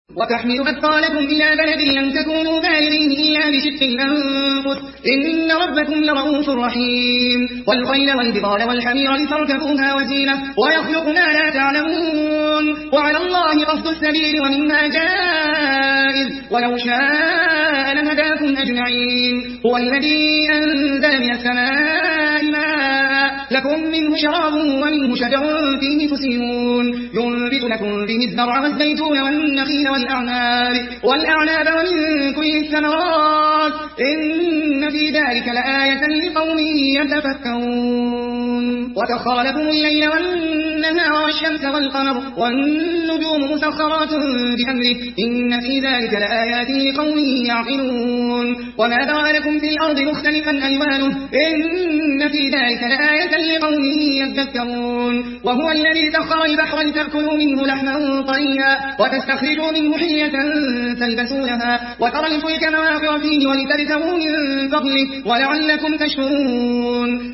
وتحمل أثقالكم إلى بلد لم تكونوا بالغيه إلا بشق الأنفس إن ربكم لرؤوف رحيم والخيل والبغال والحمير لتركبوها وزينة ويخلق ما لا تعلمون وعلى الله قصد السبيل ومما جائز ولو شاء لهداكم أجمعين هو الذي أنزل من السماء ماء لكم منه شراب ومنه شجر فيه تسيمون ينبت لكم به الزرع والزيتون والنخيل والأعناب ومن كل الثمرات إن في ذلك لآية لقوم يتفكرون وسخر لكم الليل والنهار والشمس والقمر والنجوم مسخرات بأمره إن في ذلك لآيات لقوم يعقلون وما ذرأ لكم في الأرض مختلفا ألوانه إن في ذلك لآية لقوم يذكرون وهو الذي سخر البحر لتأكلوا منه لحما طريا وتستخرجوا منه حلية تلبسونها وترى الفلك مواخر فيه ولتبتغوا من فضله ولعلكم تشكرون